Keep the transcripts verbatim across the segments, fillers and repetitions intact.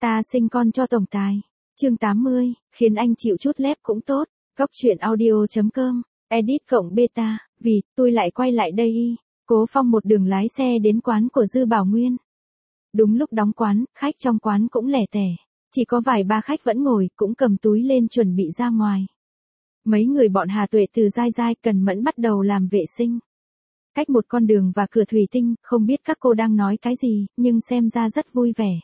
Ta sinh con cho tổng tài. Chương tám mươi, khiến anh chịu chút lép cũng tốt. Góc truyện audio chấm com, edit cộng beta, vì, tôi lại quay lại đây y. Cố Phong một đường lái xe đến quán của Dư Bảo Nguyên. Đúng lúc đóng quán, khách trong quán cũng lẻ tẻ. Chỉ có vài ba khách vẫn ngồi, cũng cầm túi lên chuẩn bị ra ngoài. Mấy người bọn Hà Tuệ từ dai dai cần mẫn bắt đầu làm vệ sinh. Cách một con đường và cửa thủy tinh, không biết các cô đang nói cái gì, nhưng xem ra rất vui vẻ.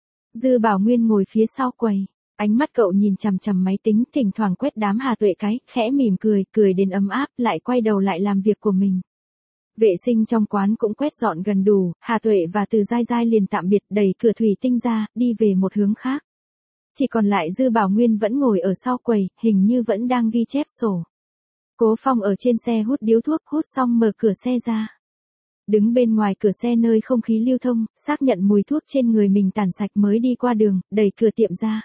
Dư Bảo Nguyên ngồi phía sau quầy. Ánh mắt cậu nhìn chằm chằm máy tính, thỉnh thoảng quét đám Hà Tuệ cái, khẽ mỉm cười, cười đến ấm áp, lại quay đầu lại làm việc của mình. Vệ sinh trong quán cũng quét dọn gần đủ, Hà Tuệ và Từ Dai Dai liền tạm biệt, đẩy cửa thủy tinh ra, đi về một hướng khác. Chỉ còn lại Dư Bảo Nguyên vẫn ngồi ở sau quầy, hình như vẫn đang ghi chép sổ. Cố Phong ở trên xe hút điếu thuốc, hút xong mở cửa xe ra. Đứng bên ngoài cửa xe nơi không khí lưu thông, xác nhận mùi thuốc trên người mình tàn sạch mới đi qua đường, đẩy cửa tiệm ra.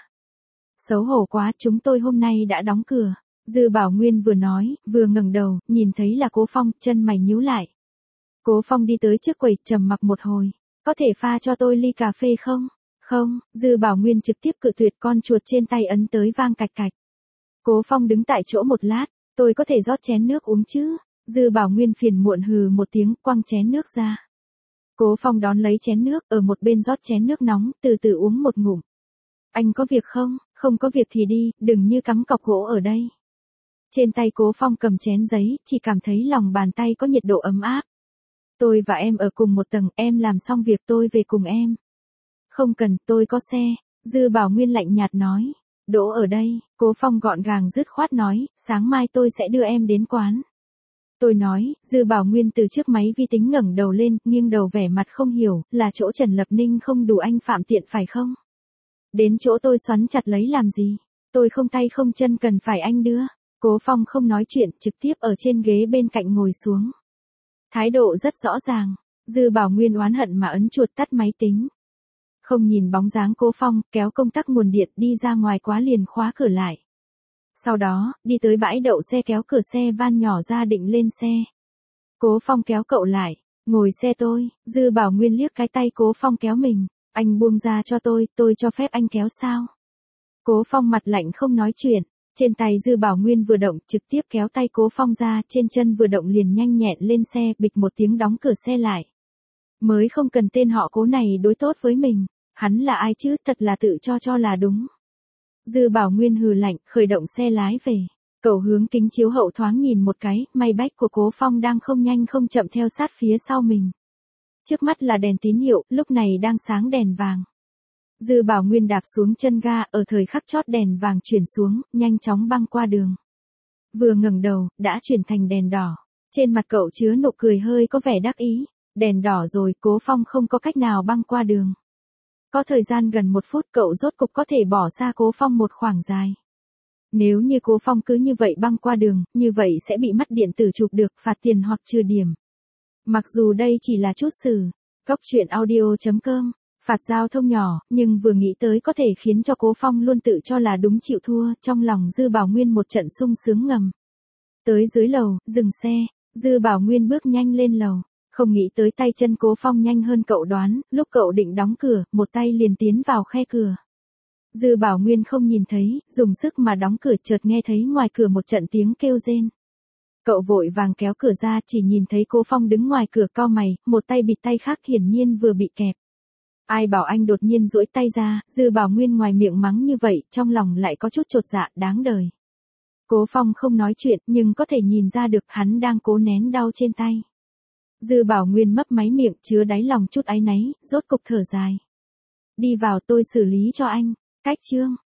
Xấu hổ quá, chúng tôi hôm nay đã đóng cửa. Dư Bảo Nguyên vừa nói, vừa ngẩng đầu, nhìn thấy là Cố Phong, chân mày nhíu lại. Cố Phong đi tới trước quầy, trầm mặc một hồi. Có thể pha cho tôi ly cà phê không? Không, Dư Bảo Nguyên trực tiếp cự tuyệt, con chuột trên tay ấn tới vang cạch cạch. Cố Phong đứng tại chỗ một lát, tôi có thể rót chén nước uống chứ? Dư Bảo Nguyên phiền muộn hừ một tiếng, quăng chén nước ra. Cố Phong đón lấy chén nước, ở một bên rót chén nước nóng, từ từ uống một ngụm. Anh có việc không? Không có việc thì đi, đừng như cắm cọc gỗ ở đây. Trên tay Cố Phong cầm chén giấy, chỉ cảm thấy lòng bàn tay có nhiệt độ ấm áp. Tôi và em ở cùng một tầng, em làm xong việc tôi về cùng em. Không cần, tôi có xe. Dư Bảo Nguyên lạnh nhạt nói. Đỗ ở đây, Cố Phong gọn gàng dứt khoát nói, sáng mai tôi sẽ đưa em đến quán. Tôi nói, Dư Bảo Nguyên từ trước máy vi tính ngẩng đầu lên, nghiêng đầu vẻ mặt không hiểu, là chỗ Trần Lập Ninh không đủ anh phạm tiện phải không? Đến chỗ tôi xoắn chặt lấy làm gì? Tôi không tay không chân cần phải anh đưa. Cố Phong không nói chuyện, trực tiếp ở trên ghế bên cạnh ngồi xuống. Thái độ rất rõ ràng. Dư Bảo Nguyên oán hận mà ấn chuột tắt máy tính. Không nhìn bóng dáng Cố Phong, kéo công tắc nguồn điện đi ra ngoài quá liền khóa cửa lại. Sau đó, đi tới bãi đậu xe kéo cửa xe van nhỏ ra định lên xe. Cố Phong kéo cậu lại. Ngồi xe tôi. Dư Bảo Nguyên liếc cái tay Cố Phong kéo mình. Anh buông ra cho tôi, tôi cho phép anh kéo sao? Cố Phong mặt lạnh không nói chuyện. Trên tay Dư Bảo Nguyên vừa động, trực tiếp kéo tay Cố Phong ra, trên chân vừa động liền nhanh nhẹn lên xe, bịch một tiếng đóng cửa xe lại. Mới không cần tên họ Cố này đối tốt với mình. Hắn là ai chứ, thật là tự cho cho là đúng. Dư Bảo Nguyên hừ lạnh, khởi động xe lái về. Cậu hướng kính chiếu hậu thoáng nhìn một cái, may bách của Cố Phong đang không nhanh không chậm theo sát phía sau mình. Trước mắt là đèn tín hiệu, lúc này đang sáng đèn vàng. Dư Bảo Nguyên đạp xuống chân ga, ở thời khắc chót đèn vàng chuyển xuống, nhanh chóng băng qua đường. Vừa ngẩng đầu, đã chuyển thành đèn đỏ. Trên mặt cậu chứa nụ cười hơi có vẻ đắc ý. Đèn đỏ rồi, Cố Phong không có cách nào băng qua đường. Có thời gian gần một phút cậu rốt cục có thể bỏ xa Cố Phong một khoảng dài. Nếu như Cố Phong cứ như vậy băng qua đường, như vậy sẽ bị mắt điện tử chụp được, phạt tiền hoặc trừ điểm. Mặc dù đây chỉ là chút xử. Góc truyện audio chấm com, phạt giao thông nhỏ, nhưng vừa nghĩ tới có thể khiến cho Cố Phong luôn tự cho là đúng chịu thua, trong lòng Dư Bảo Nguyên một trận sung sướng ngầm. Tới dưới lầu, dừng xe, Dư Bảo Nguyên bước nhanh lên lầu. Không nghĩ tới tay chân Cố Phong nhanh hơn cậu đoán, lúc cậu định đóng cửa, một tay liền tiến vào khe cửa. Dư Bảo Nguyên không nhìn thấy, dùng sức mà đóng cửa, chợt nghe thấy ngoài cửa một trận tiếng kêu rên. Cậu vội vàng kéo cửa ra, chỉ nhìn thấy Cố Phong đứng ngoài cửa cau mày, một tay bịt tay khác hiển nhiên vừa bị kẹp. Ai bảo anh đột nhiên duỗi tay ra, Dư Bảo Nguyên ngoài miệng mắng như vậy, trong lòng lại có chút chột dạ, đáng đời. Cố Phong không nói chuyện, nhưng có thể nhìn ra được hắn đang cố nén đau trên tay. Dư Bảo Nguyên mấp máy miệng, chứa đáy lòng chút áy náy, rốt cục thở dài. Đi vào, tôi xử lý cho anh. Cách chương.